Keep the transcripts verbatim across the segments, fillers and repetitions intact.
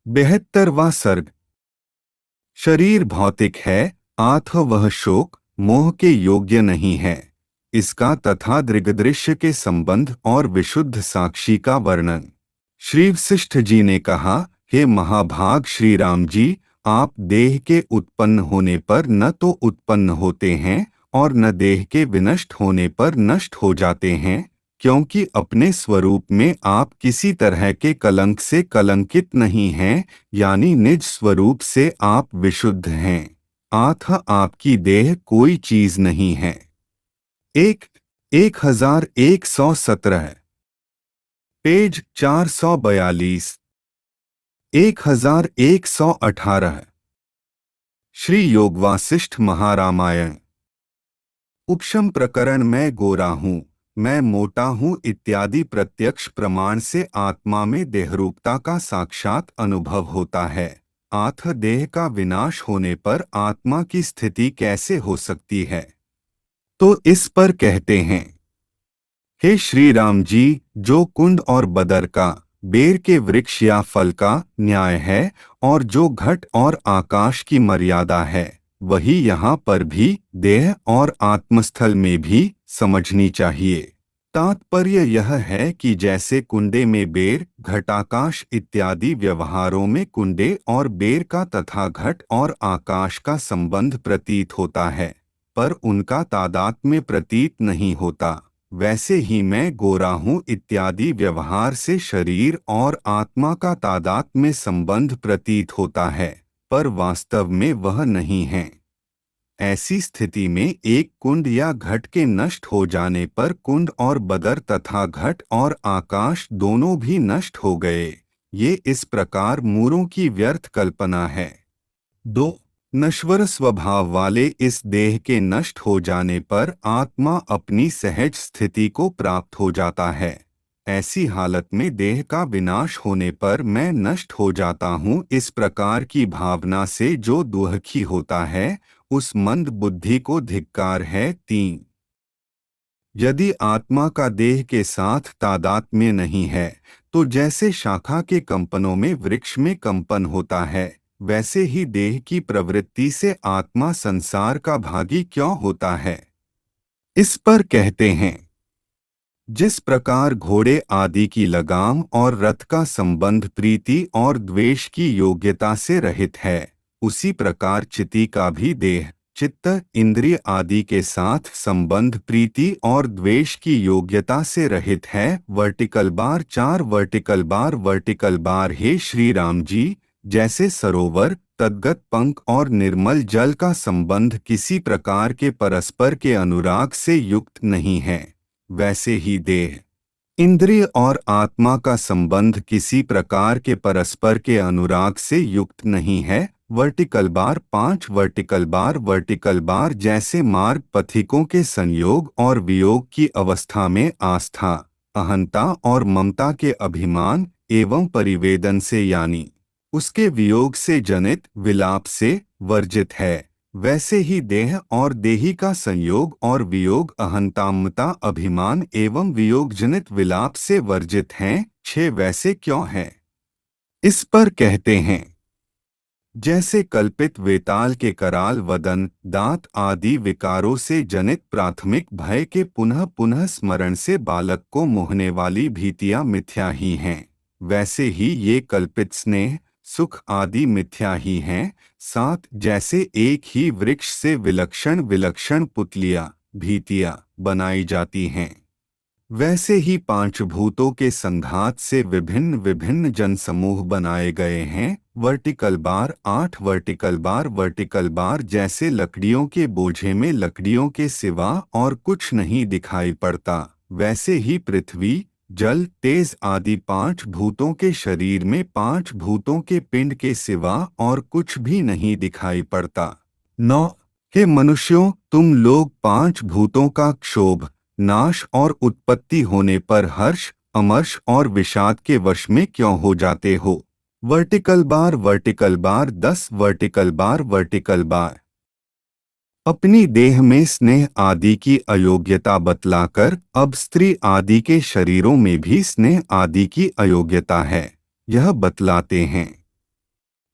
बेहत्तरवां सर्ग। शरीर भौतिक है, आत्म वह शोक मोह के योग्य नहीं है। इसका तथा दृग्दृश्य के संबंध और विशुद्ध साक्षी का वर्णन। श्री वशिष्ठ जी ने कहा, हे महाभाग श्री राम जी, आप देह के उत्पन्न होने पर न तो उत्पन्न होते हैं और न देह के विनष्ट होने पर नष्ट हो जाते हैं, क्योंकि अपने स्वरूप में आप किसी तरह के कलंक से कलंकित नहीं हैं, यानी निज स्वरूप से आप विशुद्ध हैं। आत्मा आपकी देह कोई चीज नहीं है। एक एक हजार एक सौ सत्रह पेज चार सौ बयालीस एक हजार एक सौ अठारह श्री योग वासिष्ठ महारामायण। उपशम प्रकरण मैं गोरा हूँ, मैं मोटा हूँ इत्यादि प्रत्यक्ष प्रमाण से आत्मा में देहरूपता का साक्षात अनुभव होता है। आत्म देह का विनाश होने पर आत्मा की स्थिति कैसे हो सकती है? तो इस पर कहते हैं, हे श्री राम जी, जो कुंड और बदर का, बेर के वृक्ष या फल का न्याय है और जो घट और आकाश की मर्यादा है, वही यहाँ पर भी देह और आत्मस्थल में भी समझनी चाहिए। तात्पर्य यह है कि जैसे कुंडे में बेर, घटाकाश इत्यादि व्यवहारों में कुंडे और बेर का तथा घट और आकाश का संबंध प्रतीत होता है, पर उनका तादात्म्य प्रतीत नहीं होता, वैसे ही मैं गोरा हूँ इत्यादि व्यवहार से शरीर और आत्मा का तादात्म्य संबंध प्रतीत होता है, पर वास्तव में वह नहीं है। ऐसी स्थिति में एक कुंड या घट के नष्ट हो जाने पर कुंड और बदर तथा घट और आकाश दोनों भी नष्ट हो गए। ये इस प्रकार मूरों की व्यर्थ कल्पना है। दो नश्वर स्वभाव वाले इस देह के नष्ट हो जाने पर आत्मा अपनी सहज स्थिति को प्राप्त हो जाता है। ऐसी हालत में देह का विनाश होने पर मैं नष्ट हो जाता हूँ, इस प्रकार की भावना से जो दुखी होता है, उस मंद बुद्धि को धिक्कार है। तीन यदि आत्मा का देह के साथ तादात्म्य नहीं है, तो जैसे शाखा के कंपनों में वृक्ष में कंपन होता है, वैसे ही देह की प्रवृत्ति से आत्मा संसार का भागी क्यों होता है? इस पर कहते हैं, जिस प्रकार घोड़े आदि की लगाम और रथ का संबंध प्रीति और द्वेष की योग्यता से रहित है, उसी प्रकार चिति का भी देह, चित्त, इंद्रिय आदि के साथ संबंध प्रीति और द्वेष की योग्यता से रहित है। वर्टिकल बार चार वर्टिकल बार वर्टिकल बार हे श्री राम जी, जैसे सरोवर, तद्गत पंख और निर्मल जल का संबंध किसी प्रकार के परस्पर के अनुराग से युक्त नहीं है, वैसे ही देह, इंद्रिय और आत्मा का संबंध किसी प्रकार के परस्पर के अनुराग से युक्त नहीं है। वर्टिकल बार पांच वर्टिकल बार वर्टिकल बार जैसे मार्ग पथिकों के संयोग और वियोग की अवस्था में आस्था, अहंता और ममता के अभिमान एवं परिवेदन से यानी उसके वियोग से जनित विलाप से वर्जित है, वैसे ही देह और देही का संयोग और वियोग अहंता, ममता, अभिमान एवं वियोग जनित विलाप से वर्जित हैं। छह वैसे क्यों है? इस पर कहते हैं, जैसे कल्पित वेताल के कराल, वदन, दांत आदि विकारों से जनित प्राथमिक भय के पुनः पुनः स्मरण से बालक को मोहने वाली भीतियां मिथ्या ही हैं, वैसे ही ये कल्पित स्नेह, सुख आदि मिथ्या ही हैं। सात जैसे एक ही वृक्ष से विलक्षण विलक्षण पुतलियां, भीतियां बनाई जाती हैं, वैसे ही पांच भूतों के संघात से विभिन्न विभिन्न जनसमूह बनाए गए हैं। वर्टिकल बार आठ वर्टिकल बार वर्टिकल बार जैसे लकड़ियों के बोझे में लकड़ियों के सिवा और कुछ नहीं दिखाई पड़ता, वैसे ही पृथ्वी, जल, तेज आदि पांच भूतों के शरीर में पांच भूतों के पिंड के सिवा और कुछ भी नहीं दिखाई पड़ता। नौ हे मनुष्यों, तुम लोग पांच भूतों का क्षोभ, नाश और उत्पत्ति होने पर हर्ष, अमर्ष और विषाद के वश में क्यों हो जाते हो? वर्टिकल बार वर्टिकल बार दस वर्टिकल बार वर्टिकल बार अपनी देह में स्नेह आदि की अयोग्यता बतलाकर अब स्त्री आदि के शरीरों में भी स्नेह आदि की अयोग्यता है, यह बतलाते हैं।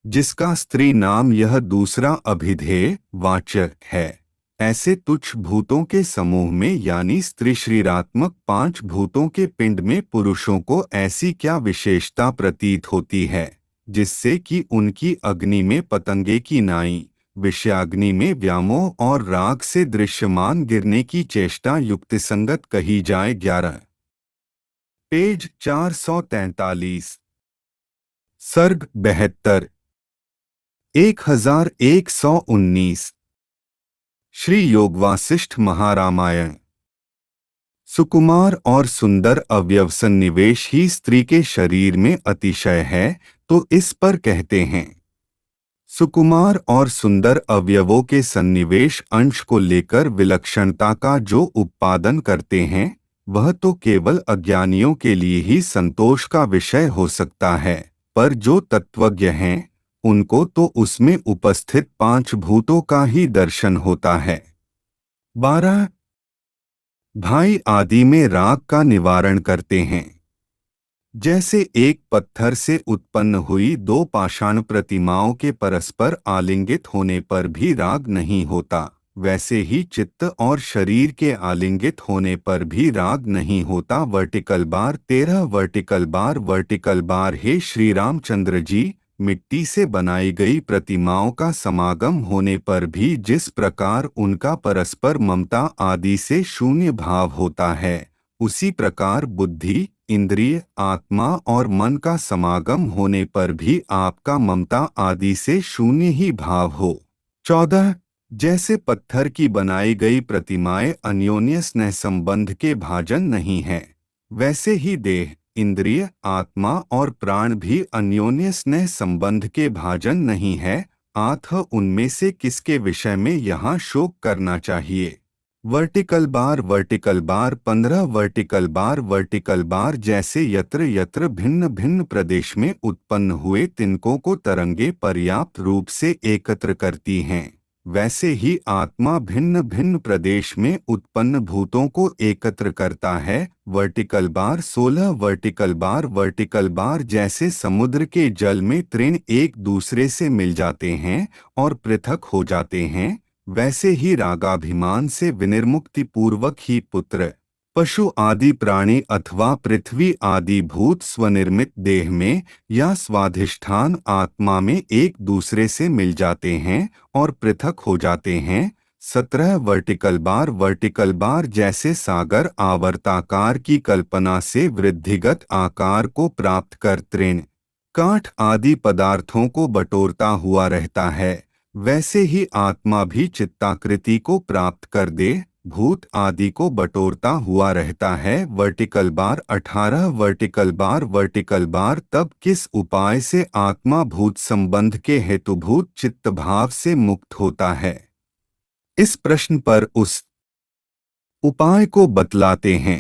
जिसका स्त्री नाम यह दूसरा अभिधेय वाचक है। ऐसे तुच्छ भूतों के समूह में यानी स्त्री शरीरात्मक पांच भूतों के पिंड में पुरुषों को ऐसी क्या विशेषता प्रतीत होती है जिससे कि उनकी अग्नि में पतंगे की नाई, विषयाग्नि में व्यामोह और राग से दृश्यमान गिरने की चेष्टा युक्ति संगत कही जाए। ग्यारह पेज चार सौ तैंतालीस। सर्ग बहत्तर एक हजार एक सौ उन्नीस। श्री योग वासिष्ठ महारामायण। सुकुमार और सुंदर अवयव सन्निवेश ही स्त्री के शरीर में अतिशय है तो इस पर कहते हैं। सुकुमार और सुंदर अवयवों के सन्निवेश अंश को लेकर विलक्षणता का जो उत्पादन करते हैं वह तो केवल अज्ञानियों के लिए ही संतोष का विषय हो सकता है, पर जो तत्वज्ञ हैं उनको तो उसमें उपस्थित पांच भूतों का ही दर्शन होता है। बारह भाई आदि में राग का निवारण करते हैं। जैसे एक पत्थर से उत्पन्न हुई दो पाषाण प्रतिमाओं के परस्पर आलिंगित होने पर भी राग नहीं होता, वैसे ही चित्त और शरीर के आलिंगित होने पर भी राग नहीं होता। वर्टिकल बार तेरह वर्टिकल बार वर्टिकल बार हे श्री रामचंद्र जी, मिट्टी से बनाई गई प्रतिमाओं का समागम होने पर भी जिस प्रकार उनका परस्पर ममता आदि से शून्य भाव होता है, उसी प्रकार बुद्धि, इंद्रिय, आत्मा और मन का समागम होने पर भी आपका ममता आदि से शून्य ही भाव हो। चौदह जैसे पत्थर की बनाई गई प्रतिमाएं अन्योन्य स्नेह संबंध के भाजन नहीं है, वैसे ही देह, इंद्रिय, आत्मा और प्राण भी अन्योन्य स्नेह संबंध के भाजन नहीं है। आठ उनमें से किसके विषय में यहाँ शोक करना चाहिए। वर्टिकल बार वर्टिकल बार पंद्रह वर्टिकल बार वर्टिकल बार जैसे यत्र यत्र भिन्न भिन्न प्रदेश में उत्पन्न हुए तिनकों को तरंगे पर्याप्त रूप से एकत्र करती हैं, वैसे ही आत्मा भिन्न भिन्न प्रदेश में उत्पन्न भूतों को एकत्र करता है। वर्टिकल बार सोलह वर्टिकल बार वर्टिकल बार जैसे समुद्र के जल में तृण एक दूसरे से मिल जाते हैं और पृथक हो जाते हैं, वैसे ही रागाभिमान से विनिर्मुक्ति पूर्वक ही पुत्र, पशु आदि प्राणी अथवा पृथ्वी आदि भूत स्वनिर्मित देह में या स्वाधिष्ठान आत्मा में एक दूसरे से मिल जाते हैं और पृथक हो जाते हैं। सत्रह वर्टिकल बार वर्टिकल बार जैसे सागर आवर्ताकार की कल्पना से वृद्धिगत आकार को प्राप्त कर तृण, काठ आदि पदार्थों को बटोरता हुआ रहता है, वैसे ही आत्मा भी चित्ताकृति को प्राप्त कर दे भूत आदि को बटोरता हुआ रहता है। वर्टिकल बार अठारह वर्टिकल बार वर्टिकल बार तब किस उपाय से आत्मा भूत संबंध के हेतुभूत चित्त भाव से मुक्त होता है, इस प्रश्न पर उस उपाय को बतलाते हैं।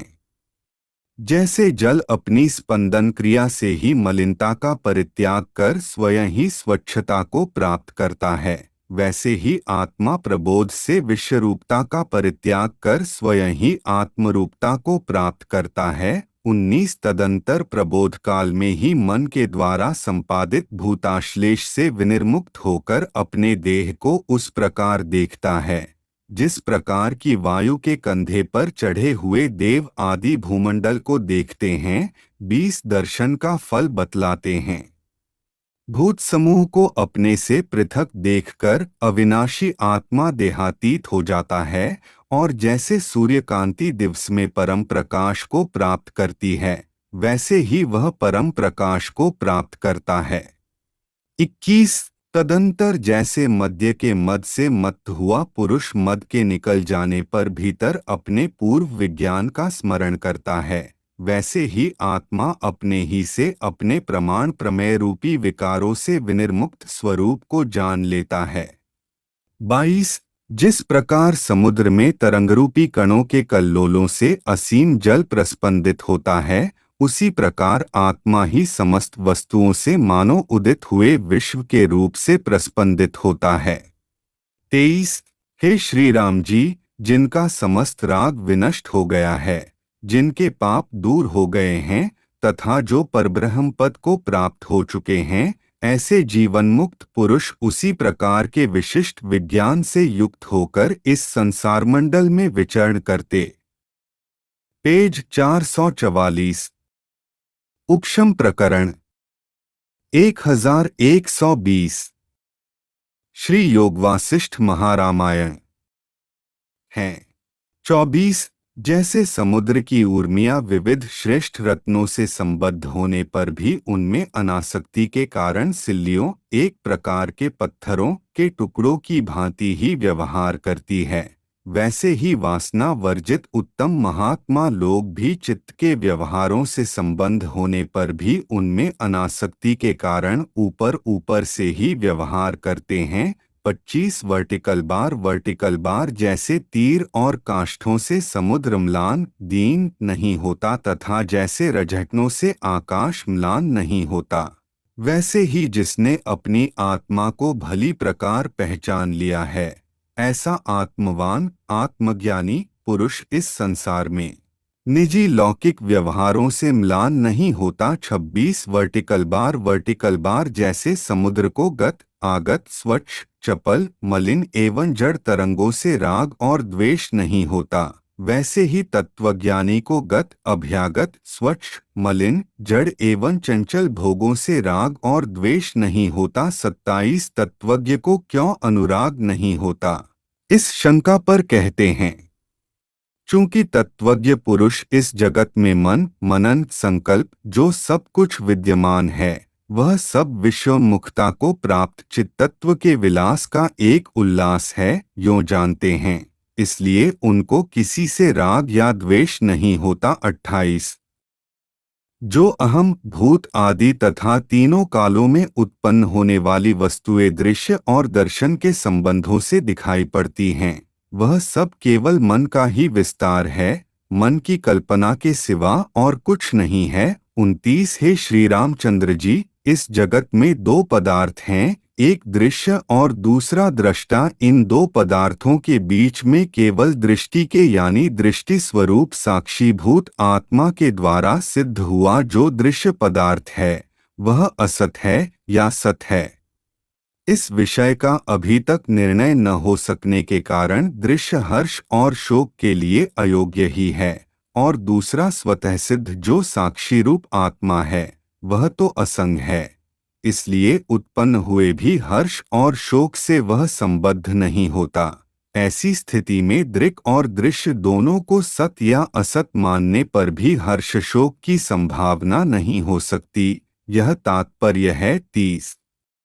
जैसे जल अपनी स्पंदन क्रिया से ही मलिनता का परित्याग कर स्वयं ही स्वच्छता को प्राप्त करता है, वैसे ही आत्मा प्रबोध से विश्वरूपता का परित्याग कर स्वयं ही आत्मरूपता को प्राप्त करता है। उन्नीस तदंतर प्रबोध काल में ही मन के द्वारा संपादित भूताश्लेष से विनिर्मुक्त होकर अपने देह को उस प्रकार देखता है जिस प्रकार की वायु के कंधे पर चढ़े हुए देव आदि भूमंडल को देखते हैं। बीस दर्शन का फल बतलाते हैं। भूत समूह को अपने से पृथक देखकर अविनाशी आत्मा देहातीत हो जाता है और जैसे सूर्यकांति दिवस में परम प्रकाश को प्राप्त करती है, वैसे ही वह परम प्रकाश को प्राप्त करता है। इक्कीस तदंतर जैसे मद्य के मद से मत्त हुआ पुरुष मद के निकल जाने पर भीतर अपने पूर्व विज्ञान का स्मरण करता है, वैसे ही आत्मा अपने ही से अपने प्रमाण प्रमेय रूपी विकारों से विनिर्मुक्त स्वरूप को जान लेता है। बाईस जिस प्रकार समुद्र में तरंगरूपी कणों के कल्लोलों से असीम जल प्रस्पंदित होता है, उसी प्रकार आत्मा ही समस्त वस्तुओं से मानो उदित हुए विश्व के रूप से प्रस्पंदित होता है। तेईस हे श्री राम जी, जिनका समस्त राग विनष्ट हो गया है, जिनके पाप दूर हो गए हैं तथा जो परब्रह्म पद को प्राप्त हो चुके हैं, ऐसे जीवनमुक्त पुरुष उसी प्रकार के विशिष्ट विज्ञान से युक्त होकर इस संसार मंडल में विचरण करते। पेज चार सौ चवालीस। उपशम प्रकरण एक हजार एक सौ बीस। श्री योग वासिष्ठ महारामायण है। चौबीस। जैसे समुद्र की ऊर्मियां विविध श्रेष्ठ रत्नों से संबद्ध होने पर भी उनमें अनासक्ति के कारण सिल्लियों एक प्रकार के पत्थरों के टुकड़ों की भांति ही व्यवहार करती है, वैसे ही वासना वर्जित उत्तम महात्मा लोग भी चित्त के व्यवहारों से संबंध होने पर भी उनमें अनासक्ति के कारण ऊपर ऊपर से ही व्यवहार करते हैं। पच्चीस वर्टिकल बार वर्टिकल बार जैसे तीर और काष्ठों से समुद्र म्लान दीन नहीं होता तथा जैसे रजहटनों से आकाश म्लान नहीं होता, वैसे ही जिसने अपनी आत्मा को भली प्रकार पहचान लिया है, ऐसा आत्मवान आत्मज्ञानी पुरुष इस संसार में निजी लौकिक व्यवहारों से म्लान नहीं होता। छब्बीस वर्टिकल बार वर्टिकल बार जैसे समुद्र को गत आगत स्वच्छ चपल मलिन एवं जड़ तरंगों से राग और द्वेष नहीं होता, वैसे ही तत्वज्ञानी को गत अभ्यागत स्वच्छ मलिन जड़ एवं चंचल भोगों से राग और द्वेष नहीं होता। सत्ताईस तत्वज्ञ को क्यों अनुराग नहीं होता, इस शंका पर कहते हैं, चूंकि तत्वज्ञ पुरुष इस जगत में मन मनन संकल्प जो सब कुछ विद्यमान है वह सब विश्वमुखता को प्राप्त चित्तत्व के विलास का एक उल्लास है, यों जानते हैं, इसलिए उनको किसी से राग या द्वेष नहीं होता। अट्ठाईस जो अहम भूत आदि तथा तीनों कालों में उत्पन्न होने वाली वस्तुएं दृश्य और दर्शन के संबंधों से दिखाई पड़ती हैं, वह सब केवल मन का ही विस्तार है, मन की कल्पना के सिवा और कुछ नहीं है। उनतीस हे श्री रामचंद्र जी, इस जगत में दो पदार्थ हैं, एक दृश्य और दूसरा दृष्टा। इन दो पदार्थों के बीच में केवल दृष्टि के यानी दृष्टि स्वरूप साक्षीभूत आत्मा के द्वारा सिद्ध हुआ जो दृश्य पदार्थ है वह असत है या सत है। इस विषय का अभी तक निर्णय न हो सकने के कारण दृश्य हर्ष और शोक के लिए अयोग्य ही है, और दूसरा स्वतः सिद्ध जो साक्षी रूप आत्मा है वह तो असंग है, इसलिए उत्पन्न हुए भी हर्ष और शोक से वह संबद्ध नहीं होता। ऐसी स्थिति में दृक् और दृश्य दोनों को सत या असत मानने पर भी हर्ष शोक की संभावना नहीं हो सकती। यह तात्पर्य है। तीस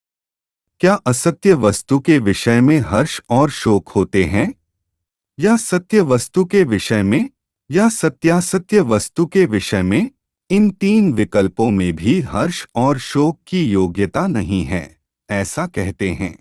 क्या असत्य वस्तु के विषय में हर्ष और शोक होते हैं, या सत्य वस्तु के विषय में, या सत्यासत्य वस्तु के विषय में? इन तीन विकल्पों में भी हर्ष और शोक की योग्यता नहीं है, ऐसा कहते हैं।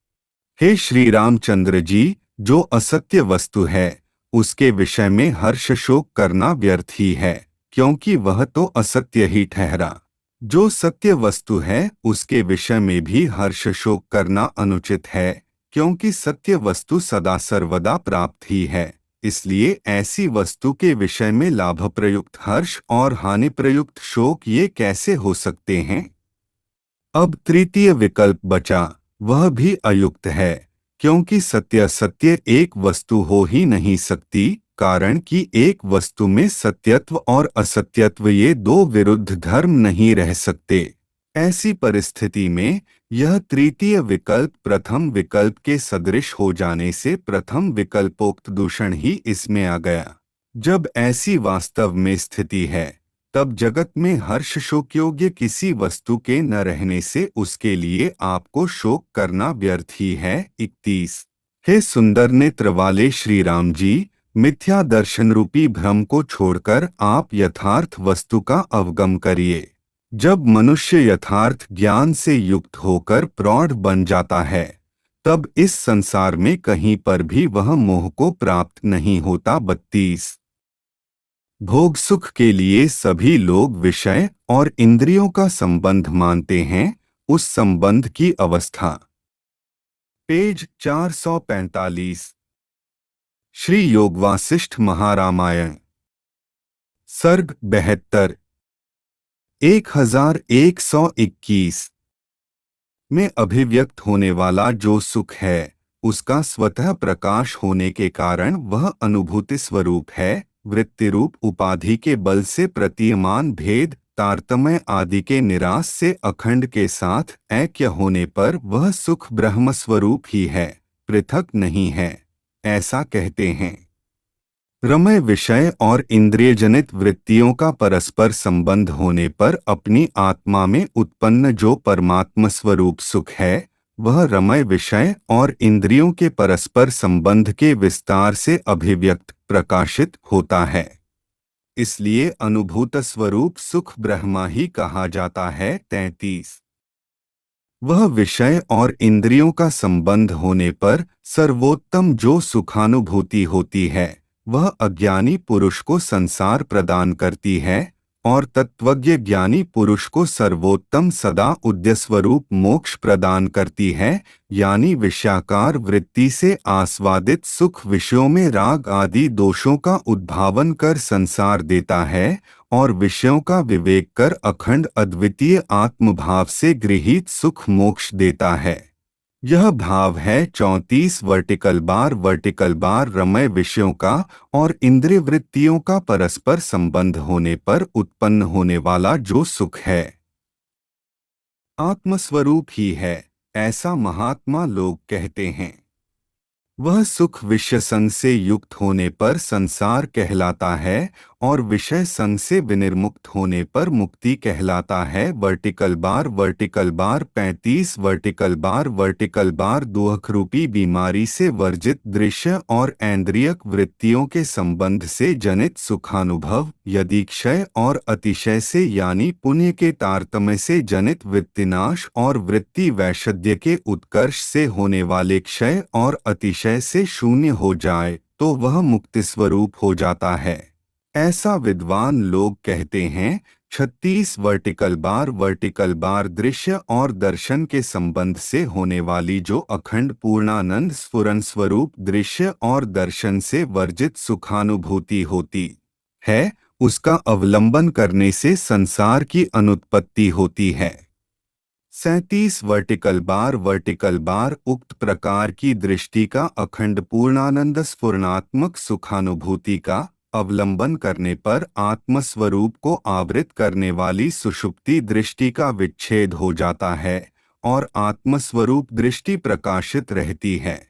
हे श्री रामचंद्र जी, जो असत्य वस्तु है उसके विषय में हर्ष शोक करना व्यर्थ ही है, क्योंकि वह तो असत्य ही ठहरा। जो सत्य वस्तु है उसके विषय में भी हर्ष शोक करना अनुचित है, क्योंकि सत्य वस्तु सदा सर्वदा प्राप्त ही है, इसलिए ऐसी वस्तु के विषय में लाभ प्रयुक्त हर्ष और हानि प्रयुक्त शोक ये कैसे हो सकते हैं। अब तृतीय विकल्प बचा, वह भी अयुक्त है, क्योंकि सत्य सत्य एक वस्तु हो ही नहीं सकती, कारण कि एक वस्तु में सत्यत्व और असत्यत्व ये दो विरुद्ध धर्म नहीं रह सकते। ऐसी परिस्थिति में यह तृतीय विकल्प प्रथम विकल्प के सदृश हो जाने से प्रथम विकल्पोक्त दूषण ही इसमें आ गया। जब ऐसी वास्तव में स्थिति है तब जगत में हर्ष शोक योग्य किसी वस्तु के न रहने से उसके लिए आपको शोक करना व्यर्थ ही है। इकतीस हे सुंदर नेत्र वाले श्री राम जी, मिथ्या दर्शन रूपी भ्रम को छोड़कर आप यथार्थ वस्तु का अवगम करिए। जब मनुष्य यथार्थ ज्ञान से युक्त होकर प्रौढ़ बन जाता है तब इस संसार में कहीं पर भी वह मोह को प्राप्त नहीं होता। बत्तीस भोग सुख के लिए सभी लोग विषय और इंद्रियों का संबंध मानते हैं, उस संबंध की अवस्था। पेज चार सौ पैंतालीस। श्री योग वासिष्ठ महारामायण सर्ग बहत्तर एक हजार एक सौ इक्कीस। में अभिव्यक्त होने वाला जो सुख है, उसका स्वतः प्रकाश होने के कारण वह अनुभूति स्वरूप है। वृत्ति रूप उपाधि के बल से प्रतीयमान भेद तारतम्य आदि के निराश से अखंड के साथ ऐक्य होने पर वह सुख ब्रह्म स्वरूप ही है, पृथक नहीं है, ऐसा कहते हैं। रमय विषय और इंद्रियजनित वृत्तियों का परस्पर संबंध होने पर अपनी आत्मा में उत्पन्न जो परमात्म स्वरूप सुख है, वह रमय विषय और इंद्रियों के परस्पर संबंध के विस्तार से अभिव्यक्त प्रकाशित होता है। इसलिए अनुभूत स्वरूप सुख ब्रह्मा ही कहा जाता है। तैंतीस वह विषय और इंद्रियों का संबंध होने पर सर्वोत्तम जो सुखानुभूति होती है, वह अज्ञानी पुरुष को संसार प्रदान करती है और तत्वज्ञ ज्ञानी पुरुष को सर्वोत्तम सदा उद्य स्वरूप मोक्ष प्रदान करती है। यानी विषयाकार वृत्ति से आस्वादित सुख विषयों में राग आदि दोषों का उद्भावन कर संसार देता है और विषयों का विवेक कर अखंड अद्वितीय आत्मभाव से गृहीत सुख मोक्ष देता है। यह भाव है चौंतीस वर्टिकल बार वर्टिकल बार रमय विषयों का और इंद्रिय वृत्तियों का परस्पर संबंध होने पर उत्पन्न होने वाला जो सुख है, आत्मस्वरूप ही है, ऐसा महात्मा लोग कहते हैं। वह सुख विषय संग से युक्त होने पर संसार कहलाता है और विषय संग से विनिर्मुक्त होने पर मुक्ति कहलाता है। वर्टिकल बार वर्टिकल बार पैंतीस वर्टिकल बार वर्टिकल बार दुख रूपी बीमारी से वर्जित दृश्य और ऐन्द्रियक वृत्तियों के संबंध से जनित सुखानुभव यदि क्षय और अतिशय से यानी पुण्य के तारतम्य से जनित वृत्तिनाश और वृत्ति वैशद्य के उत्कर्ष से होने वाले क्षय और अतिशय से शून्य हो जाए तो वह मुक्ति स्वरूप हो जाता है, ऐसा विद्वान लोग कहते हैं। छत्तीस वर्टिकल बार वर्टिकल बार दृश्य और दर्शन के संबंध से होने वाली जो अखंड पूर्णानंद स्फुरन स्वरूप दृश्य और दर्शन से वर्जित सुखानुभूति होती है, उसका अवलंबन करने से संसार की अनुत्पत्ति होती है। सैंतीस वर्टिकल बार वर्टिकल बार उक्त प्रकार की दृष्टि का अखंड पूर्णानंद स्फुरणात्मक सुखानुभूति का अवलंबन करने पर आत्मस्वरूप को आवृत करने वाली सुषुप्ति दृष्टि का विच्छेद हो जाता है और आत्मस्वरूप दृष्टि प्रकाशित रहती है।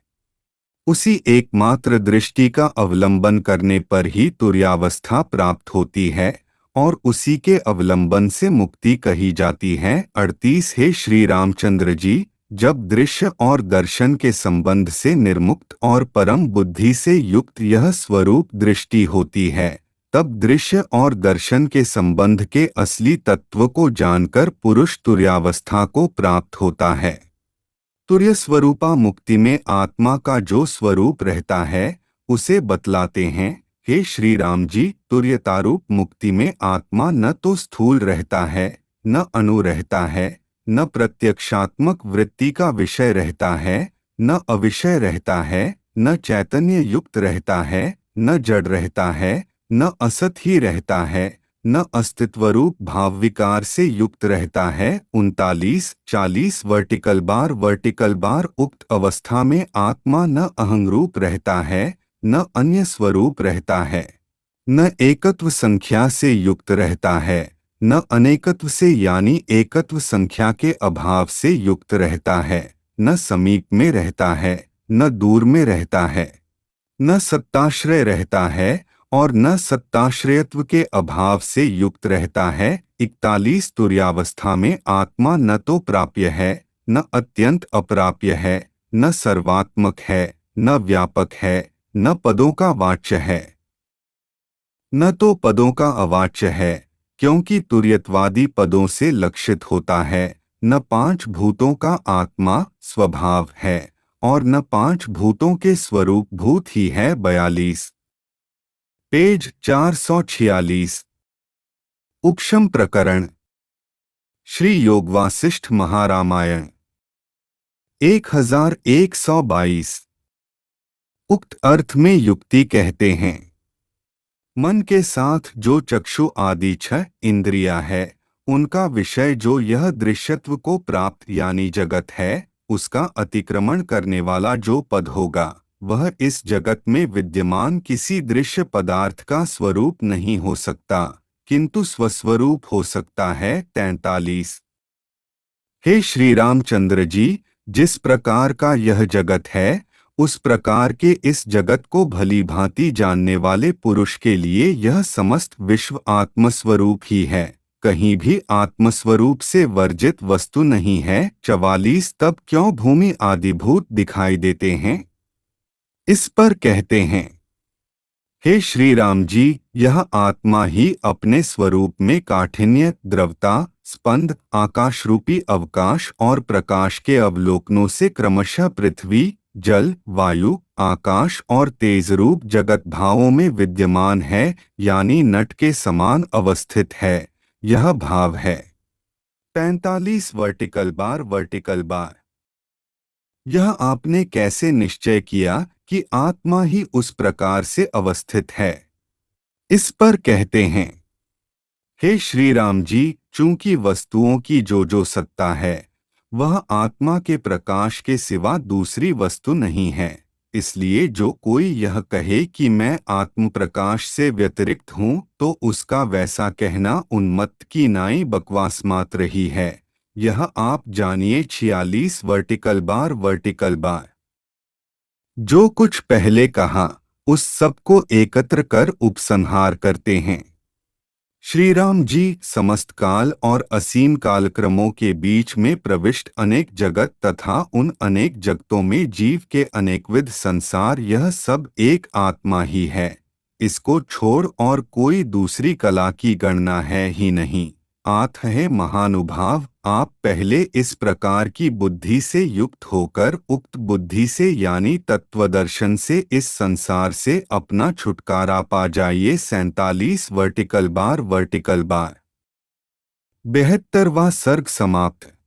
उसी एकमात्र दृष्टि का अवलंबन करने पर ही तुर्यावस्था प्राप्त होती है और उसी के अवलंबन से मुक्ति कही जाती है। अड़तीस हे श्री रामचंद्र जी, जब दृश्य और दर्शन के संबंध से निर्मुक्त और परम बुद्धि से युक्त यह स्वरूप दृष्टि होती है, तब दृश्य और दर्शन के संबंध के असली तत्व को जानकर पुरुष तुर्यावस्था को प्राप्त होता है। तुर्य स्वरूपा मुक्ति में आत्मा का जो स्वरूप रहता है उसे बतलाते हैं। हे श्री राम जी, तुर्यतारूप मुक्ति में आत्मा न तो स्थूल रहता है, न अणु रहता है, न प्रत्यक्षात्मक वृत्ति का विषय रहता है, न अविषय रहता है, न चैतन्य युक्त रहता है, न जड़ रहता है, न असत ही रहता है, न अस्तित्वरूप भाव विकार से युक्त रहता है। उनतालीस चालीस वर्टिकल बार वर्टिकल बार उक्त अवस्था में आत्मा न अहंरूप रहता है, न अन्य स्वरूप रहता है, न एकत्व संख्या से युक्त रहता है, न अनेकत्व से यानी एकत्व संख्या के अभाव से युक्त रहता है, न समीप में रहता है, न दूर में रहता है, न सत्ताश्रय रहता है और न सत्ताश्रयत्व के अभाव से युक्त रहता है। इकतालीस तुर्यावस्था में आत्मा न तो प्राप्य है, न अत्यंत अप्राप्य है, न सर्वात्मक है, न व्यापक है, न पदों का वाच्य है, न तो पदों का अवाच्य है, क्योंकि तुर्यत्वादी पदों से लक्षित होता है, न पांच भूतों का आत्मा स्वभाव है और न पांच भूतों के स्वरूप भूत ही है। बयालीस पेज चार सौ छियालीस उपशम प्रकरण श्री योग वासिष्ठ महारामायण एक हजार एक सौ बाईस उक्त अर्थ में युक्ति कहते हैं। मन के साथ जो चक्षु आदि छह इंद्रियां है, उनका विषय जो यह दृश्यत्व को प्राप्त यानी जगत है, उसका अतिक्रमण करने वाला जो पद होगा, वह इस जगत में विद्यमान किसी दृश्य पदार्थ का स्वरूप नहीं हो सकता, किंतु स्वस्वरूप हो सकता है। तैंतालीस। हे श्री रामचंद्र जी, जिस प्रकार का यह जगत है, उस प्रकार के इस जगत को भली भांति जानने वाले पुरुष के लिए यह समस्त विश्व आत्मस्वरूप ही है, कहीं भी आत्मस्वरूप से वर्जित वस्तु नहीं है। चवालीस। तब क्यों भूमि आदिभूत दिखाई देते हैं? इस पर कहते हैं, हे श्री राम जी, यह आत्मा ही अपने स्वरूप में काठिन्य, द्रवता, स्पंद, आकाश रूपी अवकाश और प्रकाश के अवलोकनों से क्रमशः पृथ्वी, जल, वायु, आकाश और तेज रूप जगत भावों में विद्यमान है, यानी नट के समान अवस्थित है। यह भाव है। पैंतालीस। वर्टिकल बार वर्टिकल बार यह आपने कैसे निश्चय किया कि आत्मा ही उस प्रकार से अवस्थित है? इस पर कहते हैं, हे श्री राम जी, चूंकि वस्तुओं की जो जो सत्ता है, वह आत्मा के प्रकाश के सिवा दूसरी वस्तु नहीं है, इसलिए जो कोई यह कहे कि मैं आत्म प्रकाश से व्यतिरिक्त हूँ, तो उसका वैसा कहना उन्मत्त की नाई बकवास मात्र ही है। यह आप जानिए। छियालीस। वर्टिकल बार वर्टिकल बार जो कुछ पहले कहा, उस सब को एकत्र कर उपसंहार करते हैं। श्री राम जी, समस्त काल और असीम कालक्रमों के बीच में प्रविष्ट अनेक जगत तथा उन अनेक जगतों में जीव के अनेकविध संसार, यह सब एक आत्मा ही है। इसको छोड़ और कोई दूसरी कला की गणना है ही नहीं। आत है महानुभाव, आप पहले इस प्रकार की बुद्धि से युक्त होकर उक्त बुद्धि से यानी तत्वदर्शन से इस संसार से अपना छुटकारा पा जाइए। सैंतालीस। वर्टिकल बार वर्टिकल बार बेहत्तरवां सर्ग समाप्त।